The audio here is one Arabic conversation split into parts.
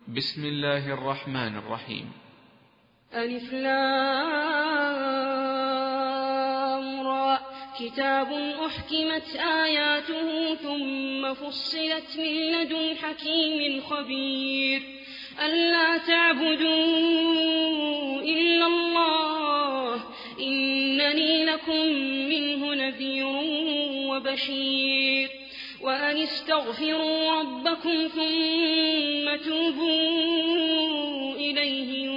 بسم الله الرحمن الرحيم. ألف لام را كتاب أحكمت آياته ثم فصلت من لدن حكيم خبير ألا تعبدوا إلا الله إنني لكم منه نذير وبشير وأن استغفروا ربكم ثم توبوا إليه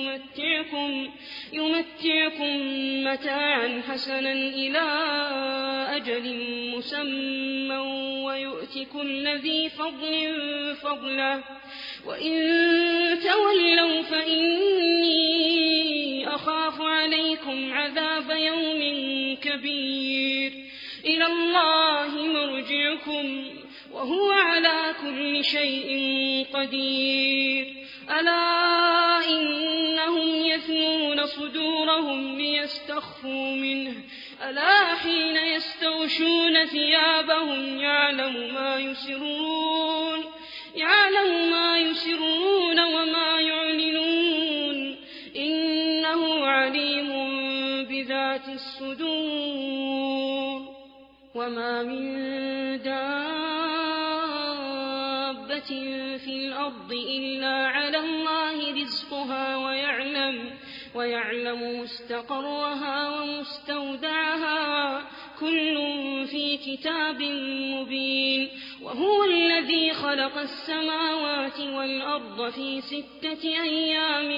يمتعكم متاعا حسنا إلى أجل مسمى ويؤت كل ذي فضل فضله وإن تولوا فإني أخاف عليكم عذاب يوم كبير إلى الله مرجعكم وهو على كل شيء قدير ألا إنهم يثنون صدورهم ليستخفوا منه ألا حين يستغشون ثيابهم يعلم ما يسرون وما يعلنون إنه عليم بذات الصدور وما من دابة في الأرض إلا على الله رزقها ويعلم مستقرها ومستودعها كل في كتاب مبين وهو الذي خلق السماوات والأرض في 6 أيام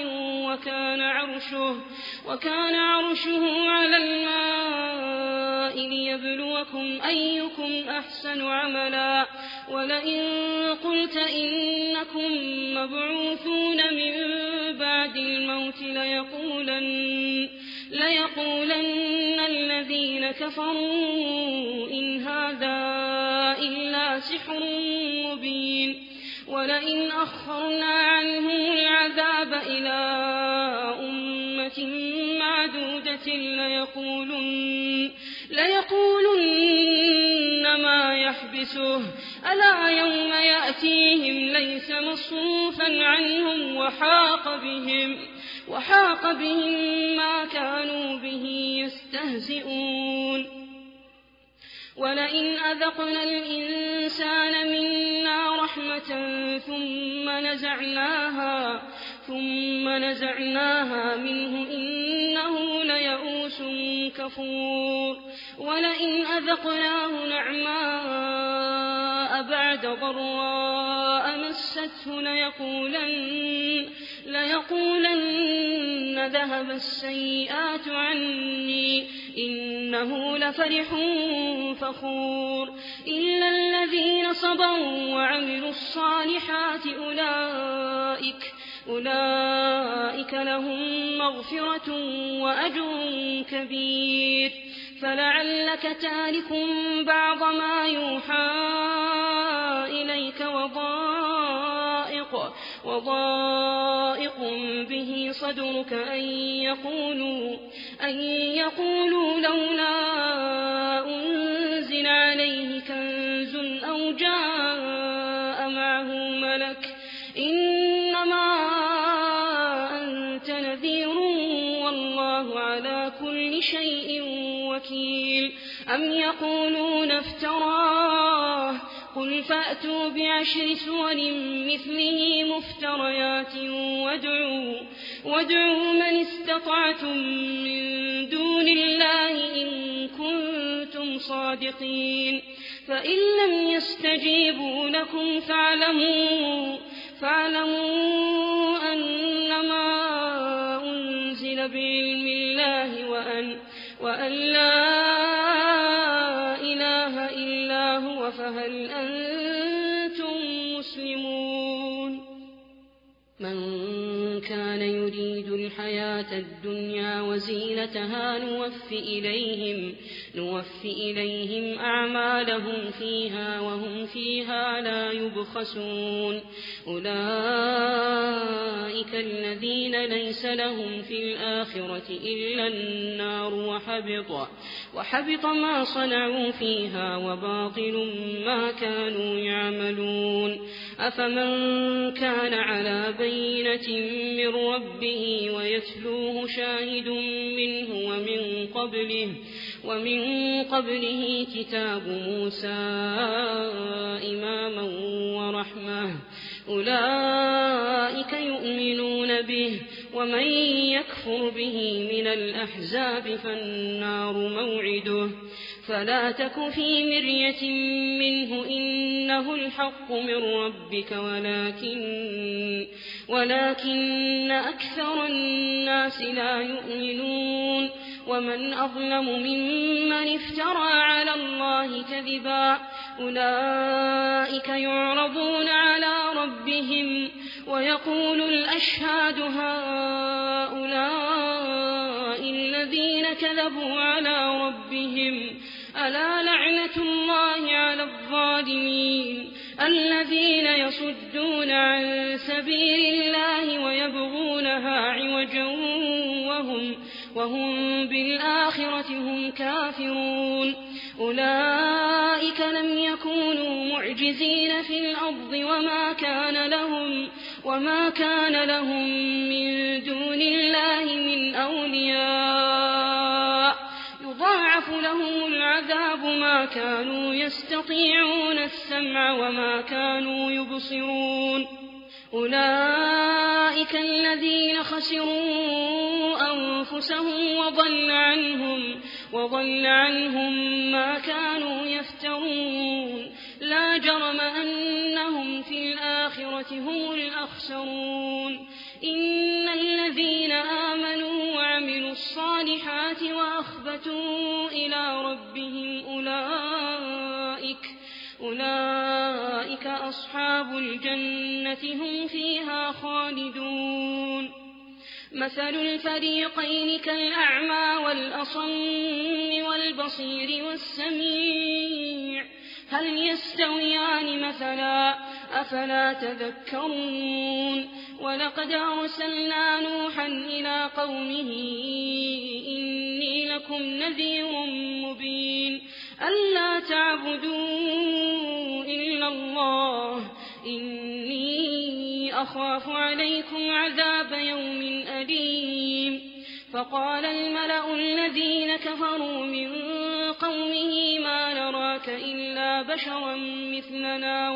وكان عرشه على الماء ليبلوكم أيكم أحسن عملا ولئن قلت إنكم مبعوثون من بعد الموت ليقولن الذين كفروا إن هذا إلا سحر مبين ولئن أخرنا عنهم العذاب إلى أمة معدودة ليقولن ما يحبسه ألا يوم يأتيهم ليس مصروفا عنهم وحاق بهم ما كانوا به يستهزئون ولئن أذقنا الإنسان منا رحمة ثم نزعناها منه إنه ليئوس كفور ولئن أذقناه نعماء بعد ضراء مسته ليقولن ذهب السيئات عني إنه لفرح فخور إلا الذين صبروا وعملوا الصالحات أولئك لهم مغفرة وأجر كبير فلعلك تارك بعض ما يوحى إليك وضائق به صدرك أن يقولوا لولا أنزل عليه كنز أو جاء معه ملك إنما أنت نذير والله على كل شيء وكيل أم يقولون افتراه قل فأتوا ب10 سور مثله مفتريات وادعوا من استطعتم من دون الله إن كنتم صادقين فإن لم يستجيبوا لكم فاعلموا أنما أنزل بعلم الله وأن لا إله إلا هو فهل أنتم مسلمون من كان يريد الحياة الدنيا وزينتها نوفي إليهم أعمالهم فيها وهم فيها لا يبخسون أولئك الذين ليس لهم في الآخرة إلا النار وحبط ما صنعوا فيها وباطل ما كانوا يعملون أفمن كان على بينة من ربه ويتلوه شاهد منه ومن قبله كتاب موسى إماما ورحمة أولئك يؤمنون به ومن يكفر به من الأحزاب فالنار موعده فلا تك في مرية منه إنه الحق من ربك ولكن أكثر الناس لا يؤمنون ومن أظلم ممن افترى على الله كذبا أولئك يعرضون على ربهم ويقول الأشهاد هؤلاء الذين كذبوا على ربهم ألا لعنة الله على الظالمين الذين يصدون عن سبيل الله ويبغونها عوجا وهم بالآخرة هم كافرون أولئك لم يكونوا معجزين في الأرض وما كان لهم من دون الله من أولياء يضاعف لهم العذاب ما كانوا يستطيعون السمع وما كانوا يبصرون أولئك الذين خسروا أنفسهم وضل عنهم ما كانوا يفترون لا جرم أنهم في الآخرة هم الأخسرون إن الذين آمنوا وعملوا الصالحات وأخبتوا إلى ربهم أولئك أصحاب الجنة هم فيها خالدون مثل الفريقين كالأعمى والأصم والبصير والسميع هل يستويان مثلا أفلا تذكرون ولقد أرسلنا نوحا إلى قومه إني لكم نذير مبين ألا تعبدوا إلا الله إني أخاف عليكم عذاب يوم أليم فقال الملأ الذين كفروا من قومه ما نراك إلا بشرا مثلنا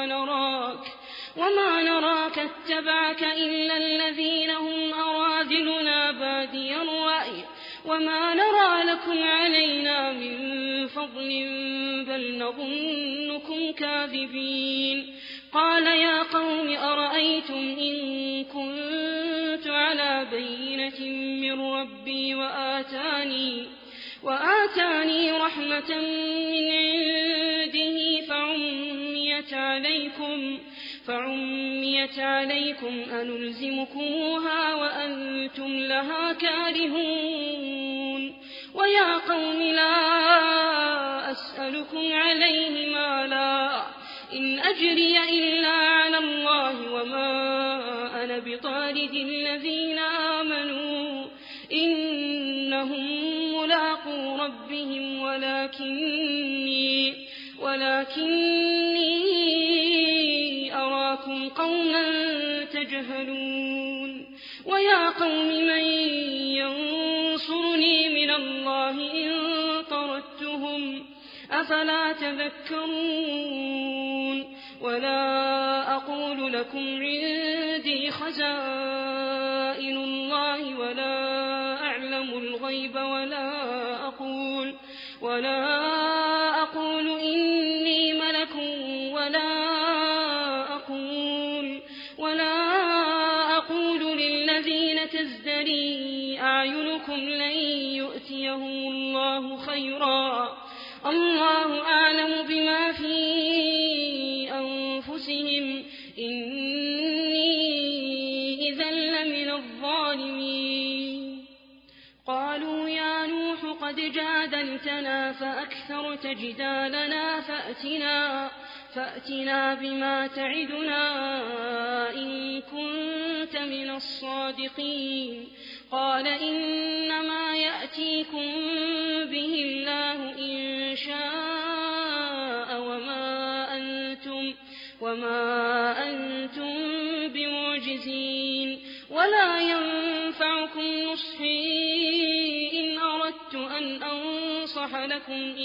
وما نراك اتبعك إلا الذين هم أراذلنا بادي الرأي وما نرى لكم علينا من فضل بل نظنكم كاذبين قال يا قوم أرأيتم إن كنت على بينة من ربي وآتاني رحمة من عنده فعميت عليكم أنلزمكموها وأنتم لها كارهون ويا قوم لا أسألكم عليه مالا إن أجري إلا على الله وما أنا بطارد الذين آمنوا إنهم ملاقو ربهم ولكني أراكم قوما تجهلون ويا قوم من ينصرني من الله إن طردتهم أفلا تذكرون ولا أقول لكم عندي خزائن الله ولا أعلم الغيب ولا أقول إني ملك ولا أقول للذين تزدري أعينكم لن يؤتيهم الله خيرا الله أعلم بما في أنفسهم إني إذا لمن الظالمين قالوا يا نوح قد جادلتنا فأكثرت جدالنا فأتنا بما تعدنا إن كنت من الصادقين قال إنما يأتيكم به الله إن شاء وما أنتم بمعجزين ولا ينفعكم نصحي إن أردت أن أنصح لكم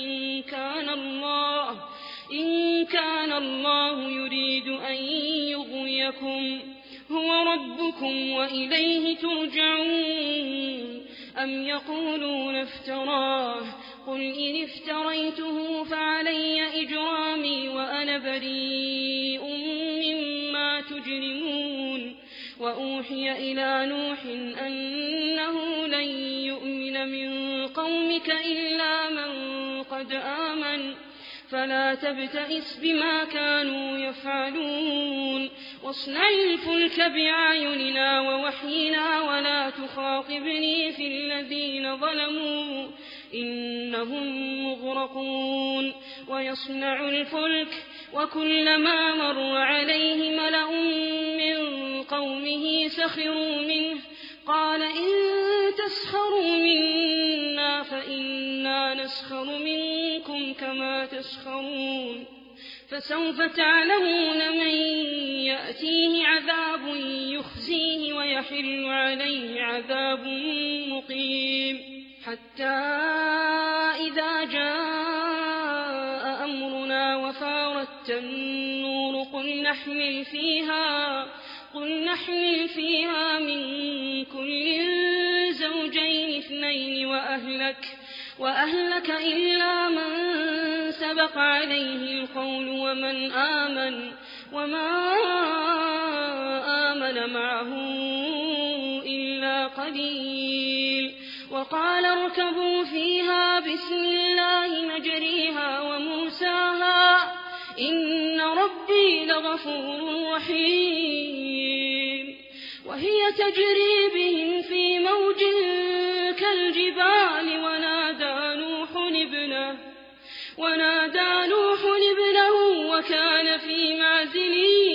إن كان الله يريد أن يغويكم هو ربكم وإليه ترجعون أم يقولون افتراه قل إن افتريته فعلي إجرامي وأنا بريء مما تجرمون وأوحي إلى نوح أنه لن يؤمن من قومك إلا من قد آمن فلا تبتئس بما كانوا يفعلون واصنع الفلك بأعيننا ووحينا ولا تخاطبني في الذين ظلموا إنهم مغرقون ويصنع الفلك وكلما مر عليه ملأ من قومه سخروا منه قال إن تسخروا منا فإنا نسخر منكم كما تسخرون فسوف تعلمون من يأتيه عذاب يخزيه ويحل عليه عذاب مقيم حتى إذا جاء أمرنا وفارت النور قل نحمل فيها من كل زوجين اثنين وأهلك إلا من سبق عليه القول وما آمن معه إلا قليل وقال اركبوا فيها بسم الله مجريها ومرساها إن ربي لغفور رحيم وهي تجري بهم في موج كالجبال ونادى نوح ابنه وكان في معزل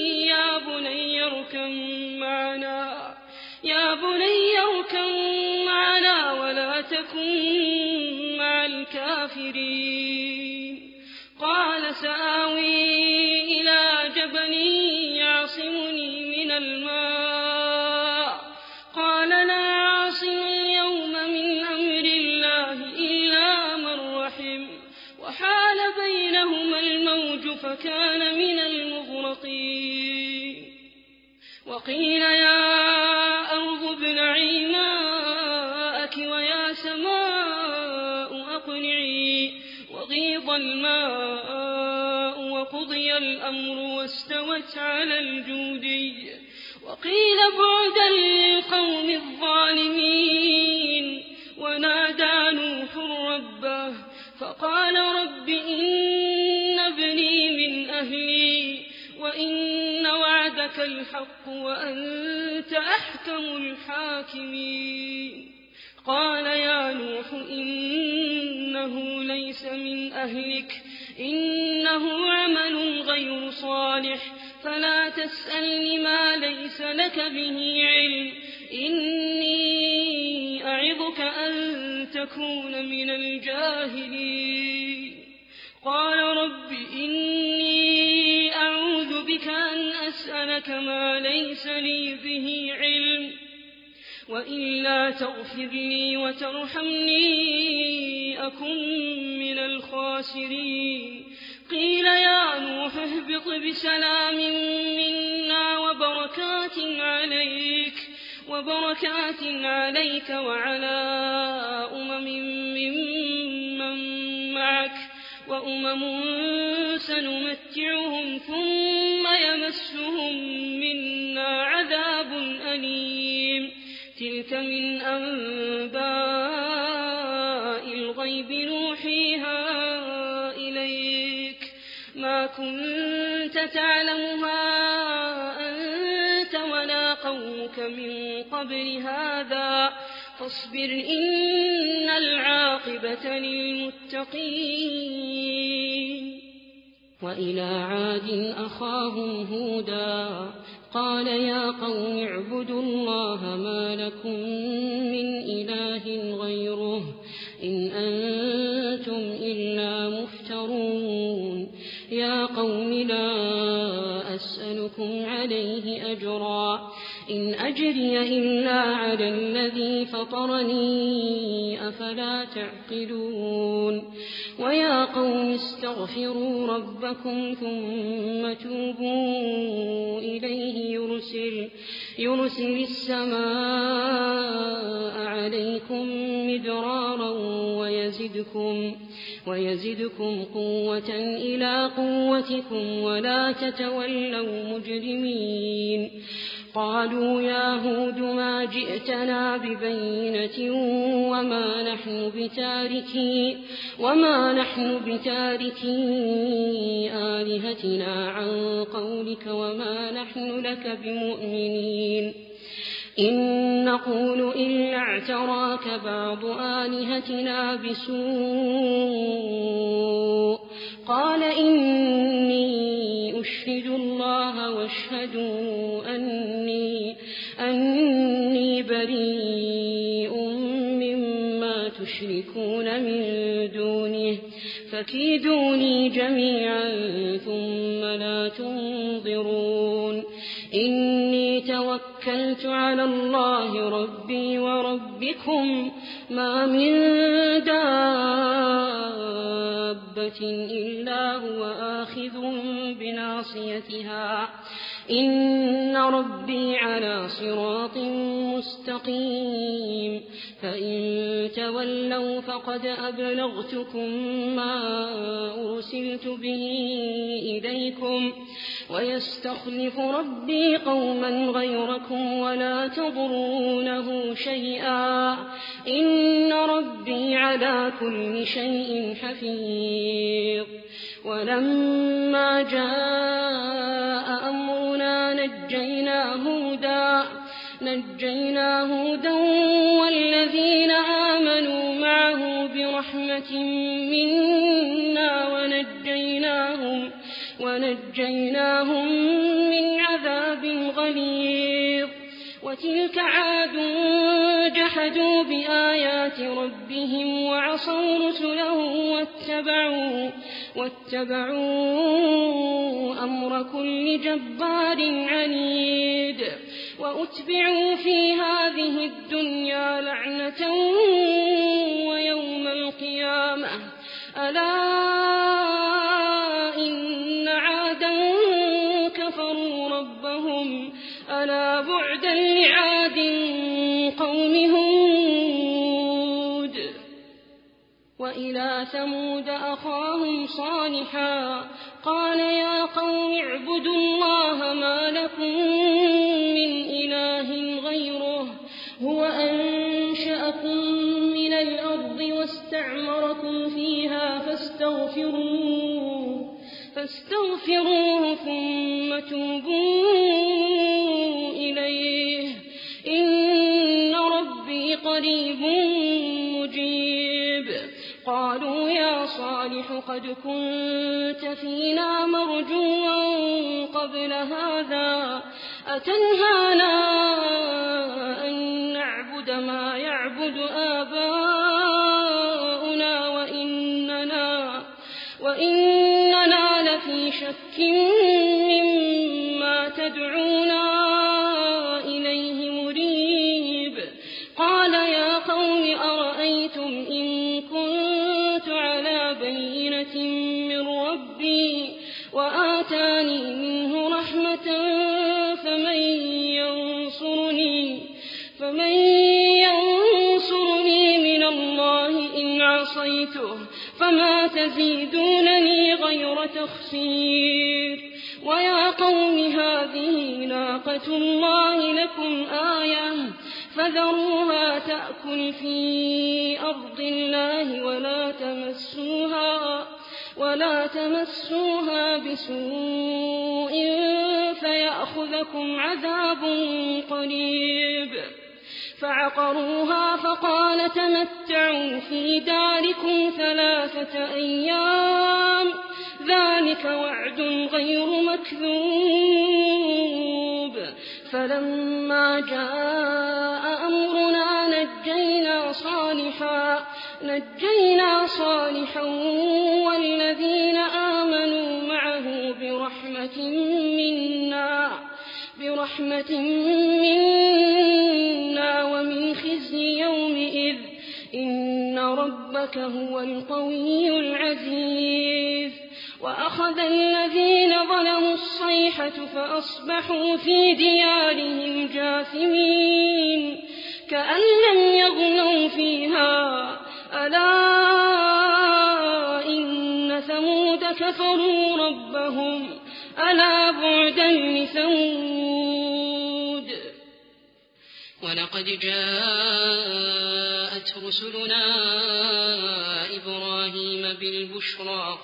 يا بني اركب معنا ولا تكن مع الكافرين قال سآوي إلى جبل يعصمني من الماء قال لا عاصم اليوم من أمر الله إلا من رحم وحال بينهما الموج فكان من المغرقين وقيل يا أرض ابلعي ماءك ويا سماء أقلعي وغيض الماء وقضي الأمر واستوت على الجودي وقيل بعدا للقوم الظالمين ونادى نوح ربه فقال رب إن ابني من أهلي وإن وعدك الحق وأنت أحكم الحاكمين قال يا نوح إنه ليس من أهلك إنه عمل غير صالح فلا تسألني ما ليس لك به علم إني أعظك أن تكون من الجاهلين قال رب إني أعوذ بك أن أسألك ما ليس لي به علم وإلا تغفر لي وترحمني أكن من الخاسرين قيل يا نوح اهبط بسلام منا وبركات عليك وعلى ممن معك وأمم سنمتعهم ثم يمسهم منا عذاب أليم تلك من أنباء الغيب نوحيها إليك ما كنت تعلمها أنت ولا قومك من قبل هذا فاصبر إن العاقبة للمتقين وإلى عاد أخاهم هودا قال يا قوم اعبدوا الله ما لكم من إله غيره إن أنتم إلا مفترون يا قوم لا أسألكم عليه أجرا إن أجري إلا على الذي فطرني أفلا تعقلون ويا قوم استغفروا ربكم ثم توبوا إليه يرسل السماء عليكم مدرارا ويزدكم قوة إلى قوتكم ولا تتولوا مجرمين قالوا يا هود ما جئتنا ببينة وما نحن بتاركي آلهتنا عن قولك وما نحن لك بمؤمنين إن نقول إلا اعتراك بعض آلهتنا بسوء قال إني أشهد الله واشهدوا أني بريء مما تشركون من دونه فكيدوني جميعا ثم لا تنظرون إني توكلت على الله ربي وربكم ما من دابة إلا هو آخذ بناصيتها إن ربي على صراط مستقيم فإن تولوا فقد أبلغتكم ما أرسلت به إليكم ويستخلف ربي قوما غيركم ولا تضرونه شيئا إن ربي على كل شيء حفيظ ولما جاء أمرنا نجينا هودا والذين آمنوا معه برحمة منا ونجيناهم من عذاب غليظ وتلك عاد جحدوا بآيات ربهم وعصوا رسله واتبعوا أمر كل جبار عنيد وأتبعوا في هذه الدنيا لعنة ويوم القيامة ألا إن عادا كفروا ربهم ألا بعدا لعاد قوم هود وإلى ثمود أخاهم صالحا قال يا قوم اعبدوا الله ما لكم من إله غيره هو أنشأكم من الأرض واستعمركم فيها فاستغفروه ثم توبوا إليه إن ربي قريب مجيب قالوا يا صالح قد كنت فينا مرجوا قبل هذا أتنهانا أن نعبد ما يعبد آباؤنا وإننا لفي شك مما تدعونا إليه مريب قال يا قوم أرأيتم إن كنت على بينة من ربي وآتاني منه رحمة فمن ينصرني من الله إن عصيته فما تزيدونني غير تخسير ويا قوم هذه ناقة الله لكم آية فذروها تأكل في أرض الله ولا تمسوها بسوء فيأخذكم عذاب قريب فعقروها فقال تمتعوا في داركم 3 أيام ذلك وعد غير مكذوب فلما جاء أمرنا نجينا صالحا والذين آمنوا معه برحمة منا ومن خزي يومئذ إن ربك هو القوي العزيز وأخذ الذين ظلموا الصيحة فأصبحوا في ديارهم جاثمين كأن لم يغنوا فيها ألا إن ثمود كفروا ربهم ألا بعدا لثمود ولقد جاءت رسلنا إبراهيم بالبشرى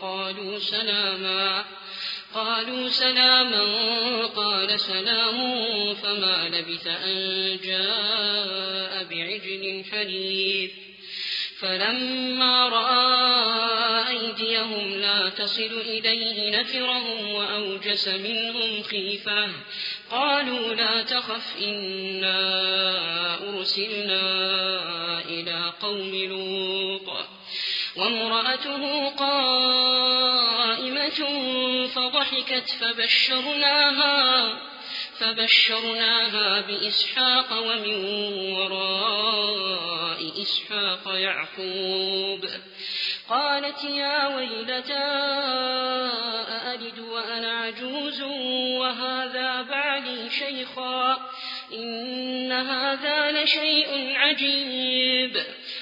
قالوا سلاما قال سلام فما لبث أن جاء بعجل حنيذ فلما رأى أيديهم لا تصل إليه نكرهم وأوجس منهم خيفة قالوا لا تخف إنا أرسلنا إلى قوم لوط وامرأته قائمة فضحكت فبشرناها بإسحاق ومن وراء إسحاق يعقوب قالت يا ويلتى أألد وأنا عجوز وهذا بعلي شيخا إن هذا لشيء عجيب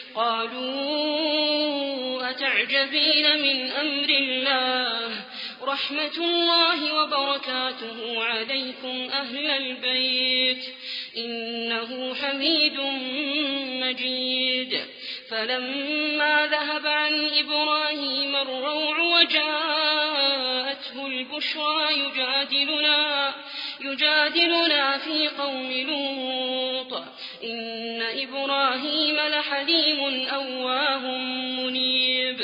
قالوا أتعجبين من أمر الله رحمة الله وبركاته عليكم أهل البيت إنه حميد مجيد فلما ذهب عن إبراهيم الروع وجاءته البشرى يجادلنا في قوم لوط إن إبراهيم لحليم أواه منيب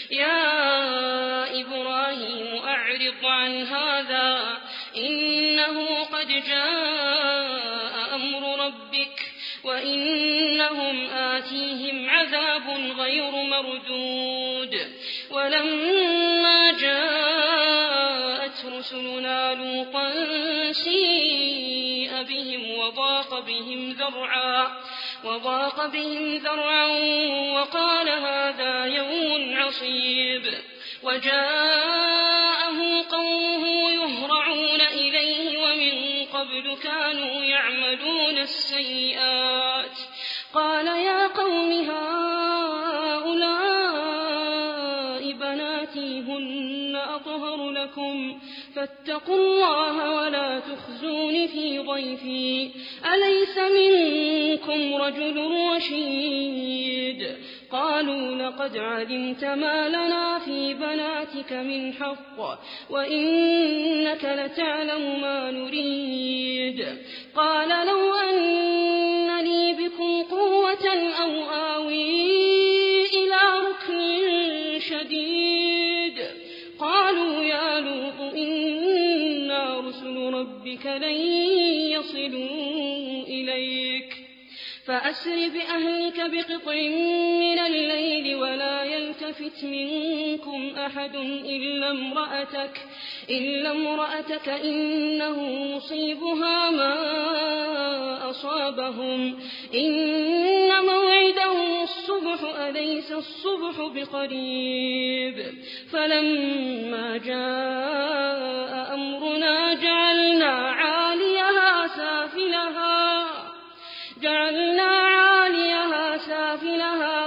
يا إبراهيم أعرض عن هذا إنه قد جاء أمر ربك وإنهم آتيهم عذاب غير مردود ولما جاءت رسلنا لوطا سيء بهم وضاق بهم ذرعا وقال هذا يوم عصيب وجاءه قومه يهرعون إليه ومن قبل كانوا يعملون السيئات قال يا قوم هؤلاء بناتي هن أطهر لكم فاتقوا الله ولا تخزون في ضيفي أليس منكم رجل رشيد قالوا لقد علمت ما لنا في بناتك من حق وإنك لتعلم ما نريد قال لو أن لي بكم قوة أو آوي إلى ركن شديد قالوا يا لوط إنا رسل ربك لن يصلوا إليك فأسر بأهلك بقطع من الليل ولا يلتفت منكم أحد إلا امرأتك إنه مصيبها ما أصابهم إن موعدهم الصبح أليس الصبح بقريب فلما جاء أمرنا جعلنا عاليها سافلها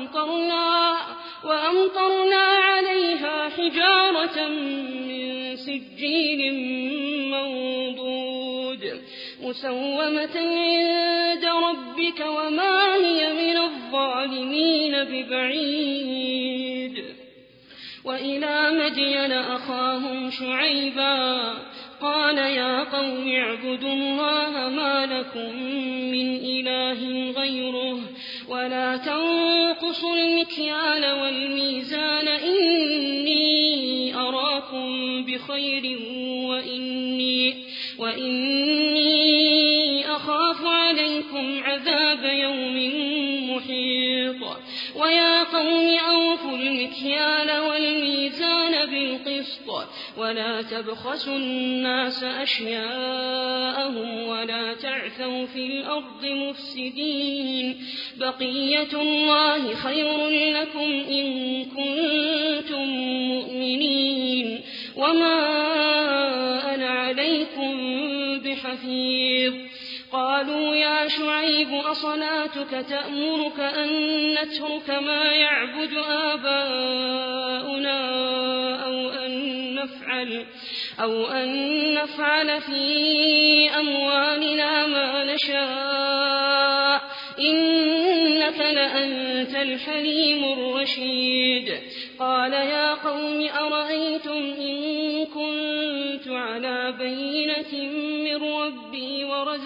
وأمطرنا عليها حجارة من سجيل منضود مسومة عند ربك وما هي من الظالمين ببعيد وإلى مدين أخاهم شعيبا قال يا قوم اعبدوا الله ما لكم من إله غيره ولا تنقصوا المكيال والميزان إني أراكم بخير وإني أخاف عليكم عذاب يوم محيط ويا قوم أوفوا المكيال والميزان بالقسط ولا تبخسوا الناس أشياءهم ولا تعثوا في الأرض مفسدين بقية الله خير لكم إن كنتم مؤمنين وما أنا عليكم بحفيظ قالوا يا شعيب أصلاتك تأمرك أن نترك ما يعبد آباؤنا أو أن نفعل في أموالنا ما نشاء إنك لأنت الحليم الرشيد قال يا قوم أرأيتم إن كنت على بينة من ربي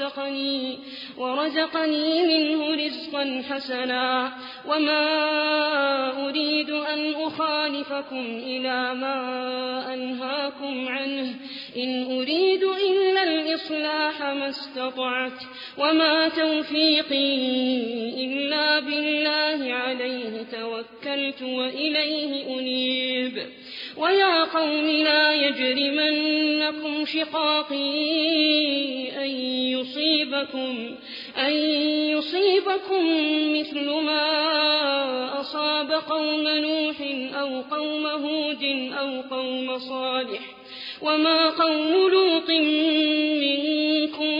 ورزقني منه رزقا حسنا وما أريد أن أخالفكم إلى ما أنهاكم عنه إن أريد إلا الإصلاح ما استطعت وما توفيقي إلا بالله عليه توكلت وإليه أنيب ويا قوم لا يجرمنكم شقاقي أن يصيبكم مثل ما أصاب قوم نوح أو قوم هود أو قوم صالح وما قوم لوط منكم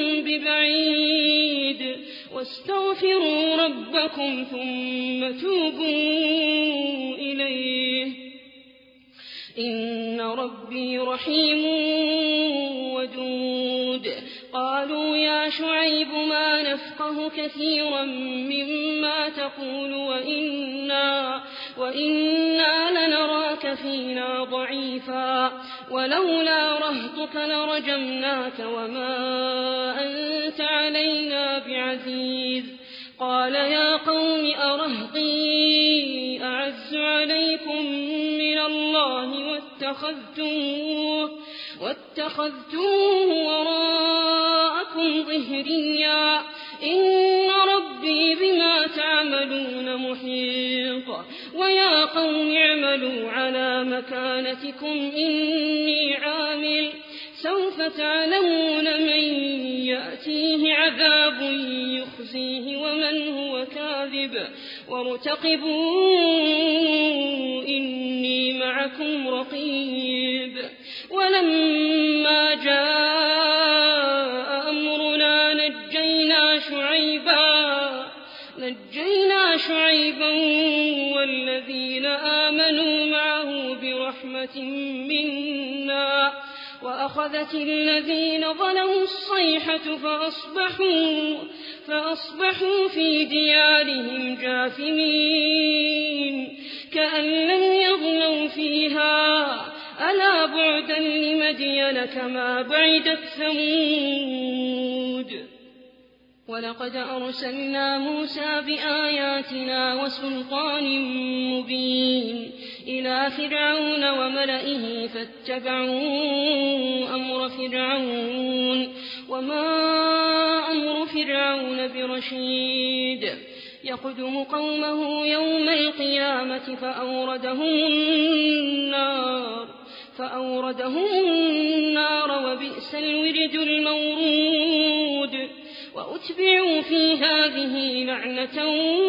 ببعيد واستغفروا ربكم ثم توبوا إليه إن ربي رحيم ودود قالوا يا شعيب ما نفقه كثيرا مما تقول وإنا لنراك فينا ضعيفا ولولا رهطك لرجمناك وما أنت علينا بعزيز قال يا قوم أرهطي أعز عليكم من الله واتخذتوه وراءكم ظهريا إن ربي بما تعملون محيط ويا قوم اعملوا على مكانتكم إني عامل سوف تعلمون من يأتيه عذاب يخزيه ومن هو كاذب وارتقبوا إني معكم رقيب ولما جاء أمرنا نجينا شعيبا والذين آمنوا معه برحمة منا وأخذت الذين ظلموا الصيحة فأصبحوا في ديارهم جاثمين كأن لم يغنوا فيها ألا بعدا لمدين كما بعدت ثمود ولقد أرسلنا موسى بآياتنا وسلطان مبين إلى فرعون وملئه فاتبعوا أمر فرعون وما أمر فرعون برشيد يقدم قومه يوم القيامة فأوردهم النار وبئس الورد المورود وأتبعوا في هذه لعنة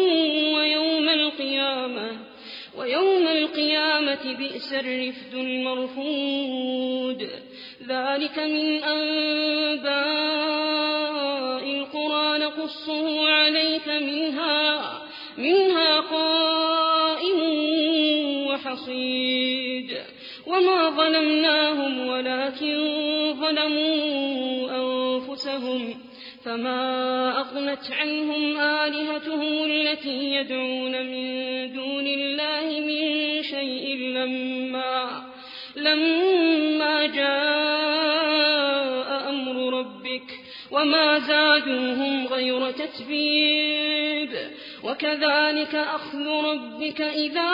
ويوم القيامة بئس الرفد المرفود ذلك من أنباء القرى نقصه عليك منها قائم وحصيد وما ظلمناهم ولكن ظلموا أنفسهم فما أغنت عنهم آلهتهم التي يدعون من دون الله من شيء لما جاء أمر ربك وما زادوهم غير تتبيب وكذلك أخذ ربك إذا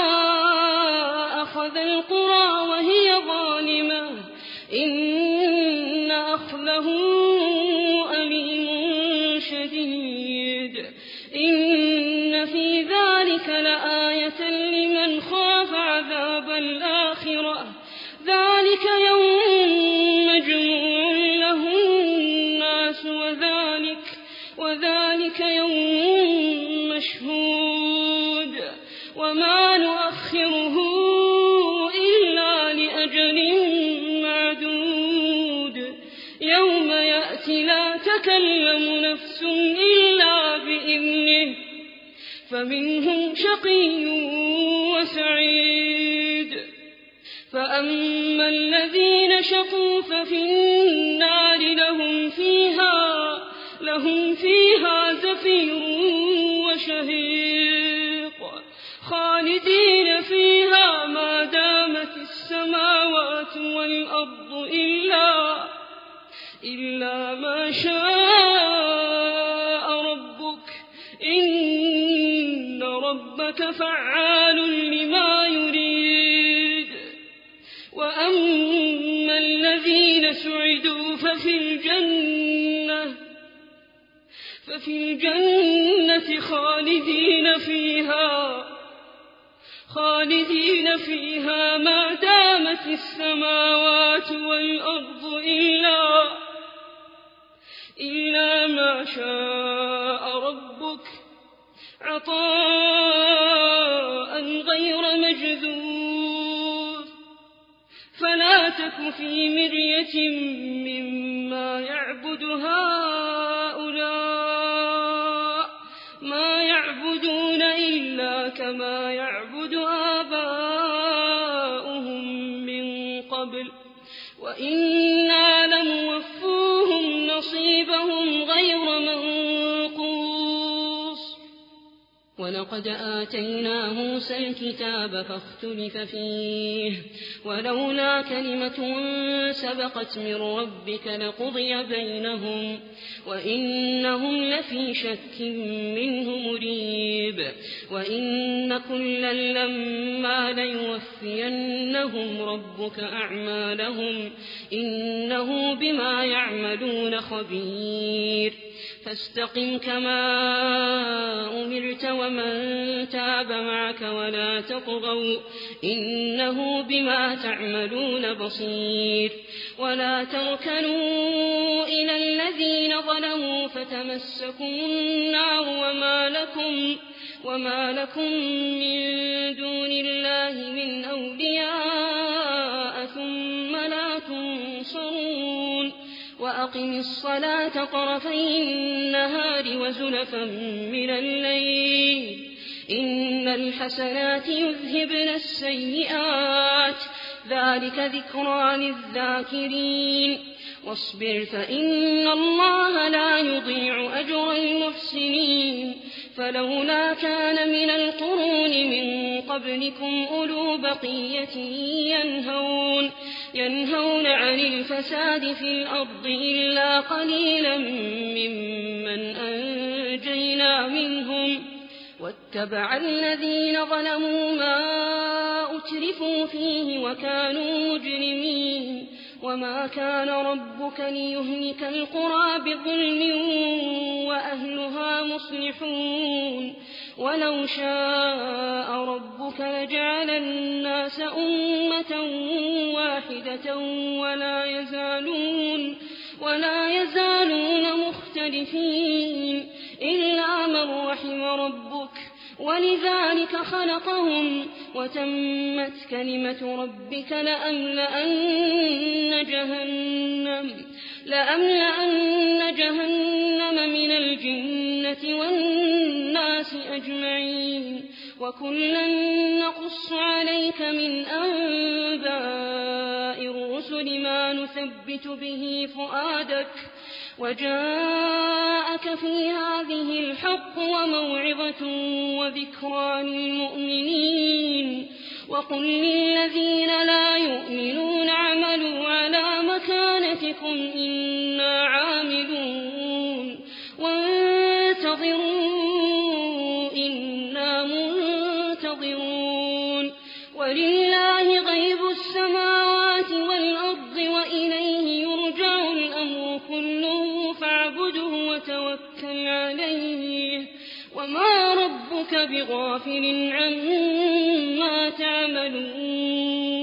أخذ القرى وهي ظالمة إن أخذه أليم شديد إن إن في ذلك لآية لمن خاف عذاب الآخرة ذلك يوم مجموع له الناس وذلك يوم مشهود وما نؤخره إلا لأجل معدود يوم يأتي لا تكلم نفس إلا بإذنه فمنهم شقي وسعيد فأما الذين شقوا ففي النار لهم فيها زفير وشهيق خالدين فيها ما دامت السماوات والأرض إلا ما شاء ربك إن ربك فعال لما يريد وأما الذين سعدوا ففي الجنة خالدين فيها ما دامت السماوات والأرض إلا ما شاء ربك عطاء غير مجذوذ فلا تك في مرية مما يعبد هؤلاء ما يعبدون إلا كما يعبد آباؤهم من قبل وإنا لموفوهم نصيبهم غير منقوص ولقد آتينا موسى الكتاب فاختلف فيه ولولا كلمة سبقت من ربك لقضي بينهم وإنهم لفي شك منه مريب وإن كلا لما ليوفينهم ربك أعمالهم إنه بما يعملون خبير فاستقم كما أمرت ومن تاب معك ولا تطغوا إنه بما تعملون بصير ولا تركنوا إلى الذين ظلموا فتمسكم النار وما لكم من دون الله من أولياء ثم لا تنصرون وأقم الصلاة طرفي النهار وزلفا من الليل إن الحسنات يذهبن السيئات ذلك ذكرى للذاكرين واصبر فإن الله لا يضيع أجر المحسنين فلولا كان من القرون من قبلكم أولو بقية ينهون عن الفساد في الأرض إلا قليلا ممن أنجينا منهم واتبع الذين ظلموا ما أترفوا فيه وكانوا مجرمين وما كان ربك ليهلك القرى بظلم وأهلها مصلحون ولو شاء ربك لجعل الناس أمة واحدة ولا يزالون مختلفين إلا من رحم ربك ولذلك خلقهم وتمت كلمة ربك لأملأن جهنم من الجنة والناس أجمعين وكلا نقص عليك من أنباء الرسل ما نثبت به فؤادك وجاءك في هذه الحق وموعظة وذكرى للمؤمنين وقل للذين لا يؤمنون اعملوا على مكانتكم إنا عاملون وانتظروا إنا منتظرون ولله غيب السماوات والأرض وإليه يرجع الأمر كله فاعبده وتوكل عليه وما ربك بغافل عما تعملون